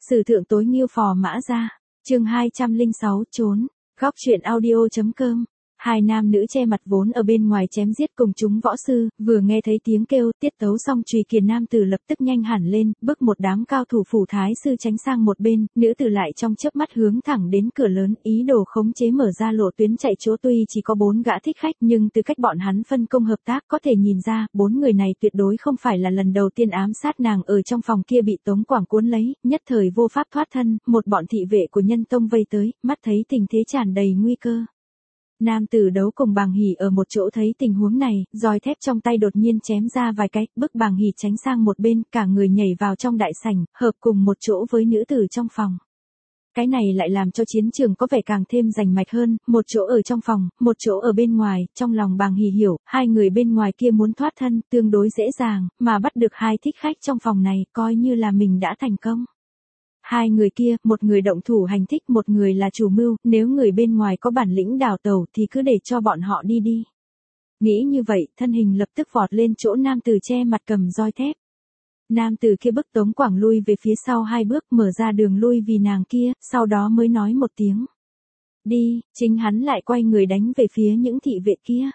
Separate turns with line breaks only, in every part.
Sử thượng tối nghiêu phò mã ra. Chương 206 trốn. Góc truyện audio.com. Hai nam nữ che mặt vốn ở bên ngoài chém giết cùng chúng võ sư, vừa nghe thấy tiếng kêu, tiết tấu xong chùy kiền nam tử lập tức nhanh hẳn lên, bước một đám cao thủ phủ thái sư tránh sang một bên, nữ tử lại trong chớp mắt hướng thẳng đến cửa lớn, ý đồ khống chế mở ra lộ tuyến chạy chỗ. Tuy chỉ có 4 gã thích khách, nhưng từ cách bọn hắn phân công hợp tác có thể nhìn ra, 4 người này tuyệt đối không phải là lần đầu tiên ám sát nàng. Ở trong phòng kia bị Tống Quảng cuốn lấy, nhất thời vô pháp thoát thân, một bọn thị vệ của Nhân Tông vây tới, mắt thấy tình thế tràn đầy nguy cơ. Nam tử đấu cùng Bàng Hỉ ở một chỗ thấy tình huống này, roi thép trong tay đột nhiên chém ra vài cái, bức Bàng Hỉ tránh sang một bên, cả người nhảy vào trong đại sảnh, hợp cùng một chỗ với nữ tử trong phòng. Cái này lại làm cho chiến trường có vẻ càng thêm rành mạch hơn, một chỗ ở trong phòng, một chỗ ở bên ngoài. Trong lòng Bàng Hỉ hiểu, hai người bên ngoài kia muốn thoát thân tương đối dễ dàng, mà bắt được hai thích khách trong phòng này, coi như là mình đã thành công. Hai người kia, một người động thủ hành thích, một người là chủ mưu, nếu người bên ngoài có bản lĩnh đào tẩu thì cứ để cho bọn họ đi đi. Nghĩ như vậy, thân hình lập tức vọt lên chỗ nam tử che mặt cầm roi thép. Nam tử kia bức Tống Quảng lui về phía sau 2 bước, mở ra đường lui vì nàng kia, sau đó mới nói một tiếng. Đi, chính hắn lại quay người đánh về phía những thị vệ kia.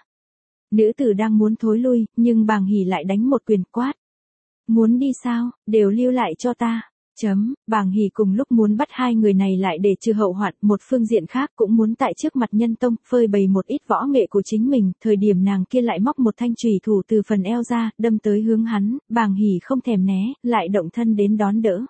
Nữ tử đang muốn thối lui, nhưng Bàng Hỉ lại đánh một quyền quát. Muốn đi sao, đều lưu lại cho ta. Bàng Hỉ cùng lúc muốn bắt hai người này lại để trừ hậu hoạn, một phương diện khác cũng muốn tại trước mặt Nhân Tông phơi bày một ít võ nghệ của chính mình. Thời điểm nàng kia lại móc một thanh chùy thủ từ phần eo ra, đâm tới hướng hắn, Bàng Hỉ không thèm né, lại động thân đến đón đỡ.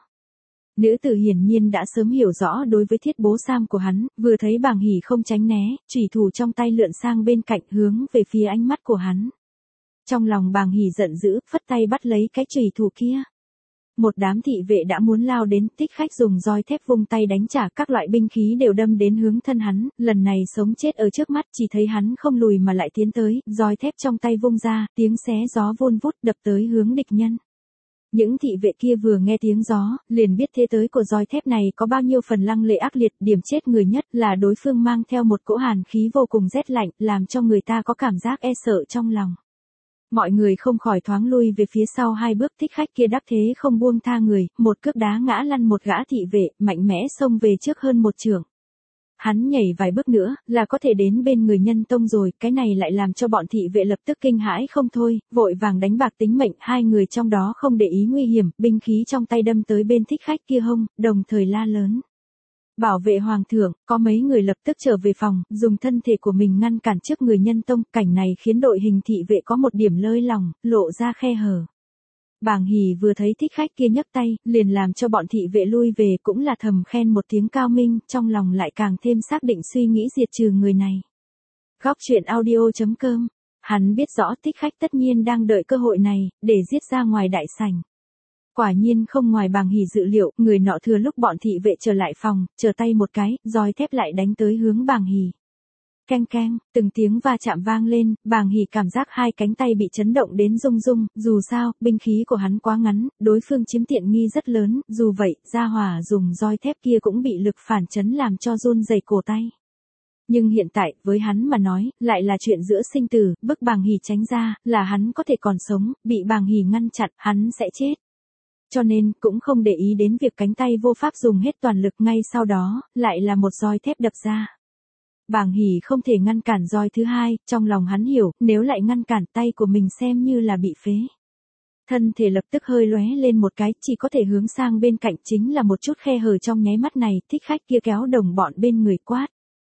Nữ tử hiển nhiên đã sớm hiểu rõ đối với thiết bố sam của hắn, vừa thấy Bàng Hỉ không tránh né, chùy thủ trong tay lượn sang bên cạnh hướng về phía ánh mắt của hắn. Trong lòng Bàng Hỉ giận dữ, phất tay bắt lấy cái chùy thủ kia. Một đám thị vệ đã muốn lao đến, thích khách dùng roi thép vung tay đánh trả, các loại binh khí đều đâm đến hướng thân hắn, lần này sống chết ở trước mắt, chỉ thấy hắn không lùi mà lại tiến tới, roi thép trong tay vung ra, tiếng xé gió vun vút đập tới hướng địch nhân. Những thị vệ kia vừa nghe tiếng gió, liền biết thế tới của roi thép này có bao nhiêu phần lăng lệ ác liệt, điểm chết người nhất là đối phương mang theo một cỗ hàn khí vô cùng rét lạnh, làm cho người ta có cảm giác e sợ trong lòng. Mọi người không khỏi thoáng lui về phía sau 2 bước, thích khách kia đắc thế không buông tha người, một cước đá ngã lăn một gã thị vệ, mạnh mẽ xông về trước hơn một chưởng. Hắn nhảy vài bước nữa, là có thể đến bên người Nhân Tông rồi, cái này lại làm cho bọn thị vệ lập tức kinh hãi không thôi, vội vàng đánh bạc tính mệnh, hai người trong đó không để ý nguy hiểm, binh khí trong tay đâm tới bên thích khách kia hông, đồng thời la lớn. Bảo vệ hoàng thượng, có mấy người lập tức trở về phòng, dùng thân thể của mình ngăn cản trước người Nhân Tông, cảnh này khiến đội hình thị vệ có một điểm lơi lỏng, lộ ra khe hở. Bàng Hỉ vừa thấy thích khách kia nhấc tay, liền làm cho bọn thị vệ lui về, cũng là thầm khen một tiếng cao minh, trong lòng lại càng thêm xác định suy nghĩ diệt trừ người này. Góc truyện audio.com. Hắn biết rõ thích khách tất nhiên đang đợi cơ hội này, để giết ra ngoài đại sảnh. Quả nhiên không ngoài Bàng Hỉ dự liệu, người nọ thừa lúc bọn thị vệ trở lại phòng, trở tay một cái, roi thép lại đánh tới hướng Bàng Hỉ. Keng keng, từng tiếng va chạm vang lên, Bàng Hỉ cảm giác hai cánh tay bị chấn động đến rung rung, dù sao, binh khí của hắn quá ngắn, đối phương chiếm tiện nghi rất lớn, dù vậy, gia hỏa dùng roi thép kia cũng bị lực phản chấn làm cho run rẩy cổ tay. Nhưng hiện tại, với hắn mà nói, lại là chuyện giữa sinh tử, bức Bàng Hỉ tránh ra, là hắn có thể còn sống, bị Bàng Hỉ ngăn chặn, hắn sẽ chết. Cho nên, cũng không để ý đến việc cánh tay vô pháp dùng hết toàn lực, ngay sau đó, lại là một roi thép đập ra. Bàng Hỉ không thể ngăn cản roi thứ hai, trong lòng hắn hiểu, nếu lại ngăn cản tay của mình xem như là bị phế. Thân thể lập tức hơi lóe lên một cái, chỉ có thể hướng sang bên cạnh, chính là một chút khe hở trong nháy mắt này, thích khách kia kéo đồng bọn bên người quát.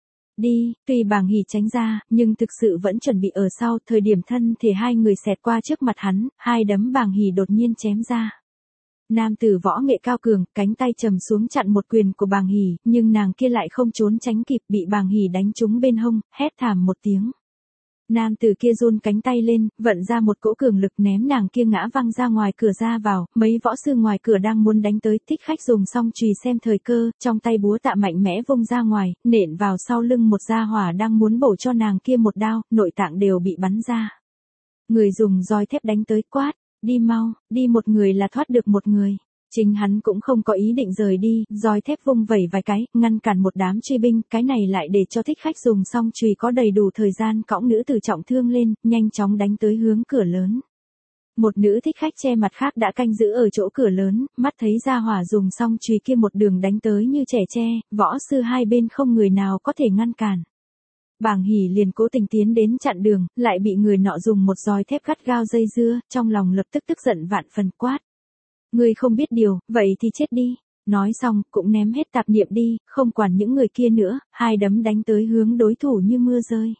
Đi, tuy Bàng Hỉ tránh ra, nhưng thực sự vẫn chuẩn bị ở sau, thời điểm thân thể hai người xẹt qua trước mặt hắn, hai đấm Bàng Hỉ đột nhiên chém ra. Nam tử võ nghệ cao cường, cánh tay trầm xuống chặn một quyền của Bàng Hỉ, nhưng nàng kia lại không trốn tránh kịp, bị Bàng Hỉ đánh trúng bên hông, hét thảm một tiếng. Nam tử kia run cánh tay lên, vận ra một cỗ cường lực ném nàng kia ngã văng ra ngoài cửa ra vào, mấy võ sư ngoài cửa đang muốn đánh tới, thích khách dùng song chùy xem thời cơ, trong tay búa tạ mạnh mẽ vung ra ngoài, nện vào sau lưng một gia hỏa đang muốn bổ cho nàng kia một đao, nội tạng đều bị bắn ra. Người dùng roi thép đánh tới quát. Đi mau, đi một người là thoát được một người. Chính hắn cũng không có ý định rời đi, roi thép vung vẩy vài cái, ngăn cản một đám truy binh, cái này lại để cho thích khách dùng song chùy có đầy đủ thời gian cõng nữ tử trọng thương lên, nhanh chóng đánh tới hướng cửa lớn. Một nữ thích khách che mặt khác đã canh giữ ở chỗ cửa lớn, mắt thấy gia hỏa dùng xong chùy kia một đường đánh tới như trẻ tre, võ sư hai bên không người nào có thể ngăn cản. Bàng Hỉ liền cố tình tiến đến chặn đường, lại bị người nọ dùng một roi thép gắt gao dây dưa, trong lòng lập tức tức giận vạn phần quát. Ngươi không biết điều, vậy thì chết đi. Nói xong, cũng ném hết tạp niệm đi, không quản những người kia nữa, hai đấm đánh tới hướng đối thủ như mưa rơi.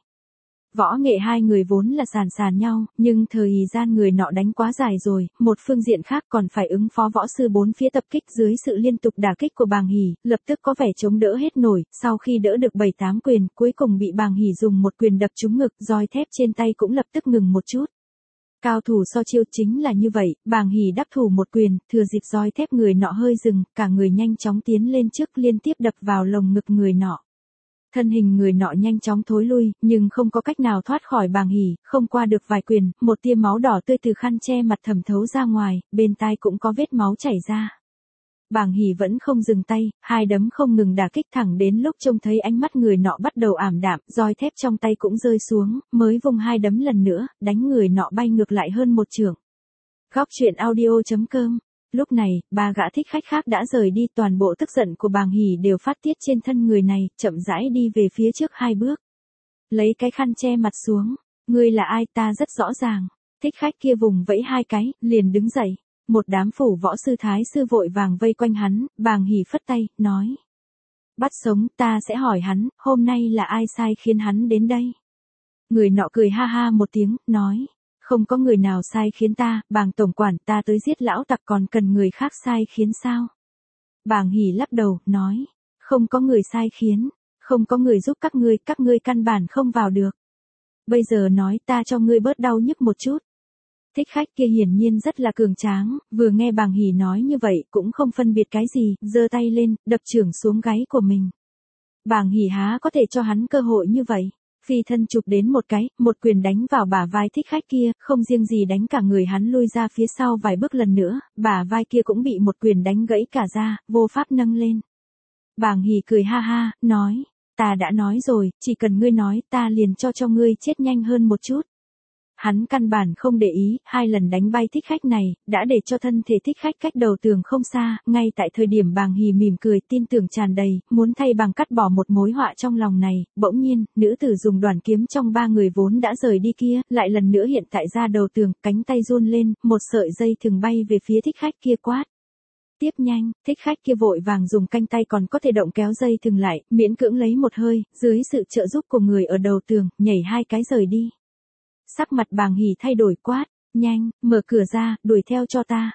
Võ nghệ hai người vốn là sàn sàn nhau, nhưng thời gian người nọ đánh quá dài rồi, một phương diện khác còn phải ứng phó võ sư bốn phía tập kích dưới sự liên tục đả kích của Bàng Hỉ, lập tức có vẻ chống đỡ hết nổi, sau khi đỡ được 7-8 quyền, cuối cùng bị Bàng Hỉ dùng một quyền đập trúng ngực, roi thép trên tay cũng lập tức ngừng một chút. Cao thủ so chiêu chính là như vậy, Bàng Hỉ đắc thủ một quyền, thừa dịp roi thép người nọ hơi dừng, cả người nhanh chóng tiến lên trước liên tiếp đập vào lồng ngực người nọ. Thân hình người nọ nhanh chóng thối lui, nhưng không có cách nào thoát khỏi Bàng Hỉ, không qua được vài quyền, một tia máu đỏ tươi từ khăn che mặt thẩm thấu ra ngoài, bên tai cũng có vết máu chảy ra. Bàng Hỉ vẫn không dừng tay, hai đấm không ngừng đả kích thẳng đến lúc trông thấy ánh mắt người nọ bắt đầu ảm đạm, roi thép trong tay cũng rơi xuống, mới vùng hai đấm lần nữa, đánh người nọ bay ngược lại hơn một chưởng. Góc truyện audio.com. Lúc này, ba gã thích khách khác đã rời đi, toàn bộ tức giận của Bàng Hỉ đều phát tiết trên thân người này, chậm rãi đi về phía trước hai bước. Lấy cái khăn che mặt xuống, ngươi là ai ta rất rõ ràng. Thích khách kia vùng vẫy hai cái, liền đứng dậy. Một đám phủ võ sư thái sư vội vàng vây quanh hắn, Bàng Hỉ phất tay, nói. Bắt sống, ta sẽ hỏi hắn, hôm nay là ai sai khiến hắn đến đây? Người nọ cười ha ha một tiếng, nói. Không có người nào sai khiến ta, Bàng tổng quản, ta tới giết lão tặc còn cần người khác sai khiến sao? Bàng Hỉ lắc đầu, nói. Không có người sai khiến, không có người giúp các ngươi căn bản không vào được. Bây giờ nói ta cho ngươi bớt đau nhức một chút. Thích khách kia hiển nhiên rất là cường tráng, vừa nghe Bàng Hỉ nói như vậy cũng không phân biệt cái gì, giơ tay lên, đập chưởng xuống gáy của mình. Bàng Hỉ há có thể cho hắn cơ hội như vậy. Phi thân chụp đến một cái, một quyền đánh vào bả vai thích khách kia, không riêng gì đánh cả người hắn lui ra phía sau vài bước lần nữa, bả vai kia cũng bị một quyền đánh gãy cả ra, vô pháp nâng lên. Bàng Hỉ cười ha ha, nói, ta đã nói rồi, chỉ cần ngươi nói ta liền cho ngươi chết nhanh hơn một chút. Hắn căn bản không để ý, hai lần đánh bay thích khách này, đã để cho thân thể thích khách cách đầu tường không xa, ngay tại thời điểm Bàng Hỉ mỉm cười tin tưởng tràn đầy, muốn thay bằng cắt bỏ một mối họa trong lòng này, bỗng nhiên, nữ tử dùng đoàn kiếm trong ba người vốn đã rời đi kia, lại lần nữa hiện tại ra đầu tường, cánh tay run lên, một sợi dây thừng bay về phía thích khách kia quát. Tiếp nhanh, thích khách kia vội vàng dùng canh tay còn có thể động kéo dây thừng lại, miễn cưỡng lấy một hơi, dưới sự trợ giúp của người ở đầu tường, nhảy hai cái rời đi. Sắc mặt Bàng Hỉ thay đổi quát, nhanh, mở cửa ra, đuổi theo cho ta.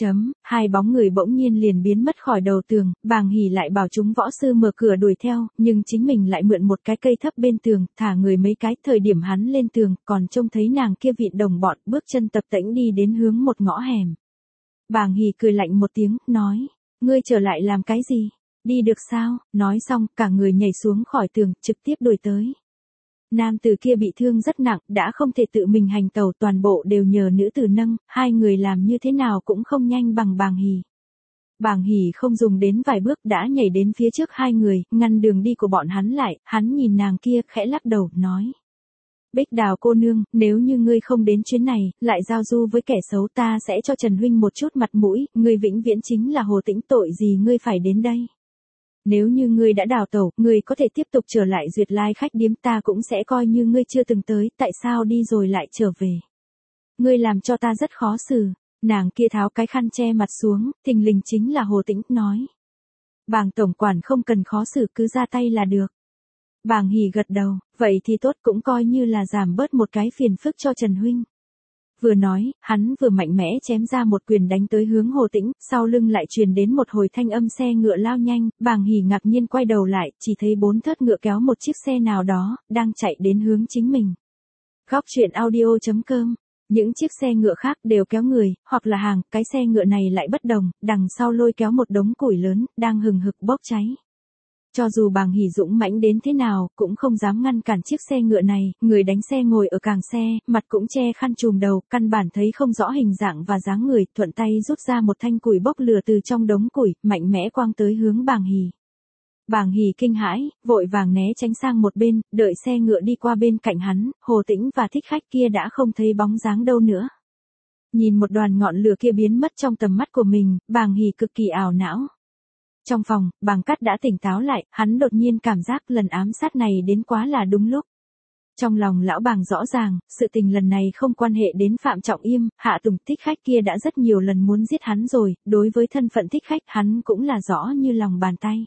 Hai bóng người bỗng nhiên liền biến mất khỏi đầu tường, Bàng Hỉ lại bảo chúng võ sư mở cửa đuổi theo, nhưng chính mình lại mượn một cái cây thấp bên tường, thả người mấy cái, thời điểm hắn lên tường, còn trông thấy nàng kia vịn đồng bọn, bước chân tập tễnh đi đến hướng một ngõ hẻm. Bàng Hỉ cười lạnh một tiếng, nói, ngươi trở lại làm cái gì? Đi được sao? Nói xong, cả người nhảy xuống khỏi tường, trực tiếp đuổi tới. Nam tử kia bị thương rất nặng, đã không thể tự mình hành tẩu, toàn bộ đều nhờ nữ tử nâng, hai người làm như thế nào cũng không nhanh bằng Bàng Hỉ. Bàng Hỉ không dùng đến vài bước đã nhảy đến phía trước hai người, ngăn đường đi của bọn hắn lại, hắn nhìn nàng kia, khẽ lắc đầu, nói. Bích Đào cô nương, nếu như ngươi không đến chuyến này, lại giao du với kẻ xấu ta sẽ cho Trần Huynh một chút mặt mũi, ngươi vĩnh viễn chính là Hồ Tĩnh, tội gì ngươi phải đến đây. Nếu như ngươi đã đào tẩu, ngươi có thể tiếp tục trở lại Duyệt Lai khách điếm, ta cũng sẽ coi như ngươi chưa từng tới, tại sao đi rồi lại trở về. Ngươi làm cho ta rất khó xử. Nàng kia tháo cái khăn che mặt xuống, thình lình chính là Hồ Tĩnh, nói. Bàng tổng quản không cần khó xử, cứ ra tay là được. Bàng Hỉ gật đầu, vậy thì tốt, cũng coi như là giảm bớt một cái phiền phức cho Trần Huynh. Vừa nói, hắn vừa mạnh mẽ chém ra một quyền đánh tới hướng Hồ Tĩnh, sau lưng lại truyền đến một hồi thanh âm xe ngựa lao nhanh, Bàng Hỉ ngạc nhiên quay đầu lại, chỉ thấy 4 thớt ngựa kéo một chiếc xe nào đó, đang chạy đến hướng chính mình. Góc truyện audio.com. Những chiếc xe ngựa khác đều kéo người, hoặc là hàng, cái xe ngựa này lại bất đồng, đằng sau lôi kéo một đống củi lớn, đang hừng hực bốc cháy. Cho dù Bàng Hỉ dũng mãnh đến thế nào, cũng không dám ngăn cản chiếc xe ngựa này, người đánh xe ngồi ở càng xe, mặt cũng che khăn trùm đầu, căn bản thấy không rõ hình dạng và dáng người, thuận tay rút ra một thanh củi bốc lửa từ trong đống củi, mạnh mẽ quăng tới hướng Bàng Hỉ. Bàng Hỉ kinh hãi, vội vàng né tránh sang một bên, đợi xe ngựa đi qua bên cạnh hắn, Hồ Tĩnh và thích khách kia đã không thấy bóng dáng đâu nữa. Nhìn một đoàn ngọn lửa kia biến mất trong tầm mắt của mình, Bàng Hỉ cực kỳ ảo não. Trong phòng, Bàng Cát đã tỉnh táo lại, hắn đột nhiên cảm giác lần ám sát này đến quá là đúng lúc. Trong lòng lão Bàng rõ ràng, sự tình lần này không quan hệ đến Phạm Trọng Yêm, Hạ Tùng Thích Khách kia đã rất nhiều lần muốn giết hắn rồi, đối với thân phận Thích Khách hắn cũng là rõ như lòng bàn tay.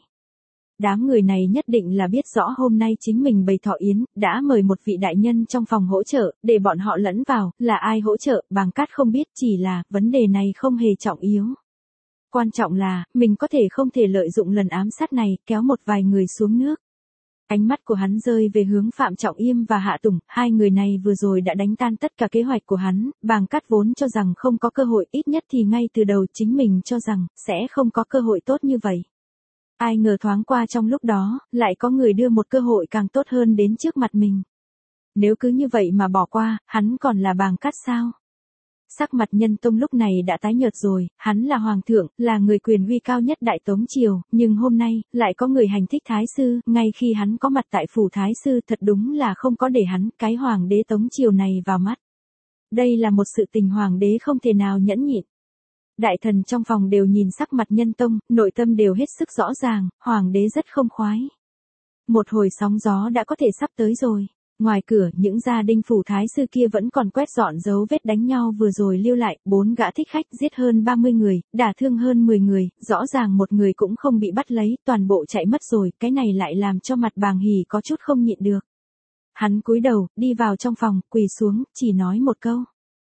Đám người này nhất định là biết rõ hôm nay chính mình bày thọ yến, đã mời một vị đại nhân trong phòng hỗ trợ, để bọn họ lẫn vào, là ai hỗ trợ, Bàng Cát không biết, chỉ là, vấn đề này không hề trọng yếu. Quan trọng là, mình có thể không thể lợi dụng lần ám sát này, kéo một vài người xuống nước. Ánh mắt của hắn rơi về hướng Phạm Trọng Yêm và Hạ Tùng, hai người này vừa rồi đã đánh tan tất cả kế hoạch của hắn, Bàng Cát vốn cho rằng không có cơ hội, ít nhất thì ngay từ đầu chính mình cho rằng, sẽ không có cơ hội tốt như vậy. Ai ngờ thoáng qua trong lúc đó, lại có người đưa một cơ hội càng tốt hơn đến trước mặt mình. Nếu cứ như vậy mà bỏ qua, hắn còn là Bàng Cát sao? Sắc mặt Nhân Tông lúc này đã tái nhợt rồi, hắn là hoàng thượng, là người quyền uy cao nhất Đại Tống Triều, nhưng hôm nay, lại có người hành thích Thái Sư, ngay khi hắn có mặt tại phủ Thái Sư thật đúng là không có để hắn, cái hoàng đế Tống Triều này vào mắt. Đây là một sự tình hoàng đế không thể nào nhẫn nhịn. Đại thần trong phòng đều nhìn sắc mặt Nhân Tông, nội tâm đều hết sức rõ ràng, hoàng đế rất không khoái. Một hồi sóng gió đã có thể sắp tới rồi. Ngoài cửa, những gia đình phủ Thái Sư kia vẫn còn quét dọn dấu vết đánh nhau vừa rồi lưu lại, 4 gã thích khách giết hơn 30 người, đả thương hơn 10 người, rõ ràng một người cũng không bị bắt lấy, toàn bộ chạy mất rồi, cái này lại làm cho mặt Bàng Hỉ có chút không nhịn được. Hắn cúi đầu, đi vào trong phòng, quỳ xuống, chỉ nói một câu.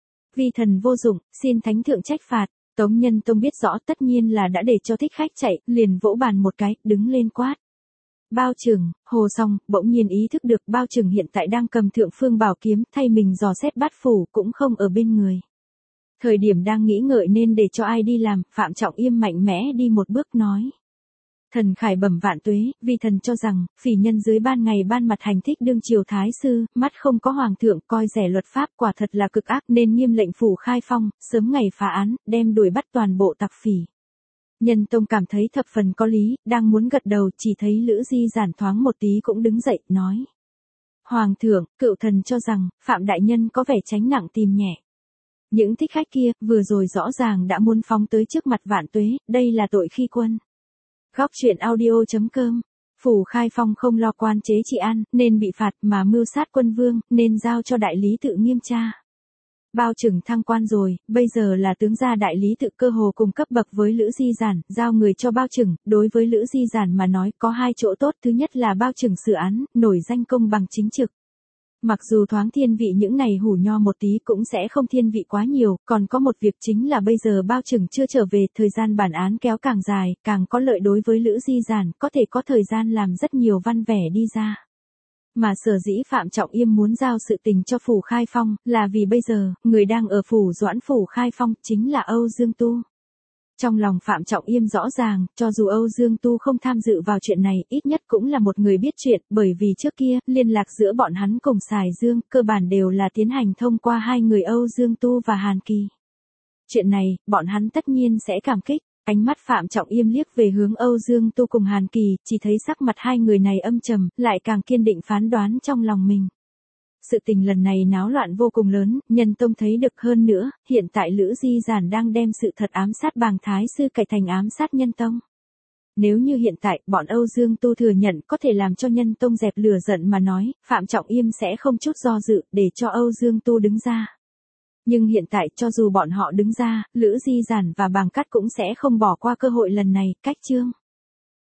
Vi thần vô dụng, xin thánh thượng trách phạt. Tống Nhân Tông biết rõ tất nhiên là đã để cho thích khách chạy, liền vỗ bàn một cái, đứng lên quát. Bao Trừng, Hồ Song, bỗng nhiên ý thức được Bao Trừng hiện tại đang cầm Thượng Phương Bảo Kiếm, thay mình dò xét bát phủ, cũng không ở bên người. Thời điểm đang nghĩ ngợi nên để cho ai đi làm, Phạm Trọng Yêm mạnh mẽ đi một bước nói. Thần khải bẩm vạn tuế, vì thần cho rằng, phỉ nhân dưới ban ngày ban mặt hành thích đương triều Thái Sư, mắt không có hoàng thượng, coi rẻ luật pháp quả thật là cực ác, nên nghiêm lệnh phủ khai phong, sớm ngày phá án, đem đuổi bắt toàn bộ tặc phỉ. Nhân Tông cảm thấy thập phần có lý, đang muốn gật đầu, chỉ thấy Lữ Di Giản thoáng một tí cũng đứng dậy, nói. Hoàng thượng, cựu thần cho rằng, Phạm Đại Nhân có vẻ tránh nặng tìm nhẹ. Những thích khách kia, vừa rồi rõ ràng đã muốn phóng tới trước mặt vạn tuế, đây là tội khi quân. Góc truyện audio.com. Phủ Khai Phong không lo quan chế trị an, nên bị phạt, mà mưu sát quân vương, nên giao cho đại lý tự nghiêm tra. Bao Trừng thăng quan rồi, bây giờ là tướng gia đại lý tự cơ hồ cùng cấp bậc với Lữ Di Giản, giao người cho Bao Trừng, đối với Lữ Di Giản mà nói có hai chỗ tốt, thứ nhất là Bao Trừng xử án, nổi danh công bằng chính trực. Mặc dù thoáng thiên vị những này hủ nho một tí cũng sẽ không thiên vị quá nhiều, còn có một việc chính là bây giờ Bao Trừng chưa trở về, thời gian bản án kéo càng dài, càng có lợi đối với Lữ Di Giản, có thể có thời gian làm rất nhiều văn vẻ đi ra. Mà sở dĩ Phạm Trọng Yêm muốn giao sự tình cho phủ Khai Phong, là vì bây giờ, người đang ở phủ Doãn phủ Khai Phong, chính là Âu Dương Tu. Trong lòng Phạm Trọng Yêm rõ ràng, cho dù Âu Dương Tu không tham dự vào chuyện này, ít nhất cũng là một người biết chuyện, bởi vì trước kia, liên lạc giữa bọn hắn cùng Sài Dương, cơ bản đều là tiến hành thông qua hai người Âu Dương Tu và Hàn Kỳ. Chuyện này, bọn hắn tất nhiên sẽ cảm kích. Ánh mắt Phạm Trọng Yêm liếc về hướng Âu Dương Tu cùng Hàn Kỳ, chỉ thấy sắc mặt hai người này âm trầm, lại càng kiên định phán đoán trong lòng mình. Sự tình lần này náo loạn vô cùng lớn, Nhân Tông thấy được hơn nữa, hiện tại Lữ Di Giản đang đem sự thật ám sát Bàng Thái Sư cải thành ám sát Nhân Tông. Nếu như hiện tại, bọn Âu Dương Tu thừa nhận có thể làm cho Nhân Tông dẹp lửa giận mà nói, Phạm Trọng Yêm sẽ không chút do dự, để cho Âu Dương Tu đứng ra. Nhưng hiện tại cho dù bọn họ đứng ra, Lữ Di Giản và Bàng Cát cũng sẽ không bỏ qua cơ hội lần này, cách chương.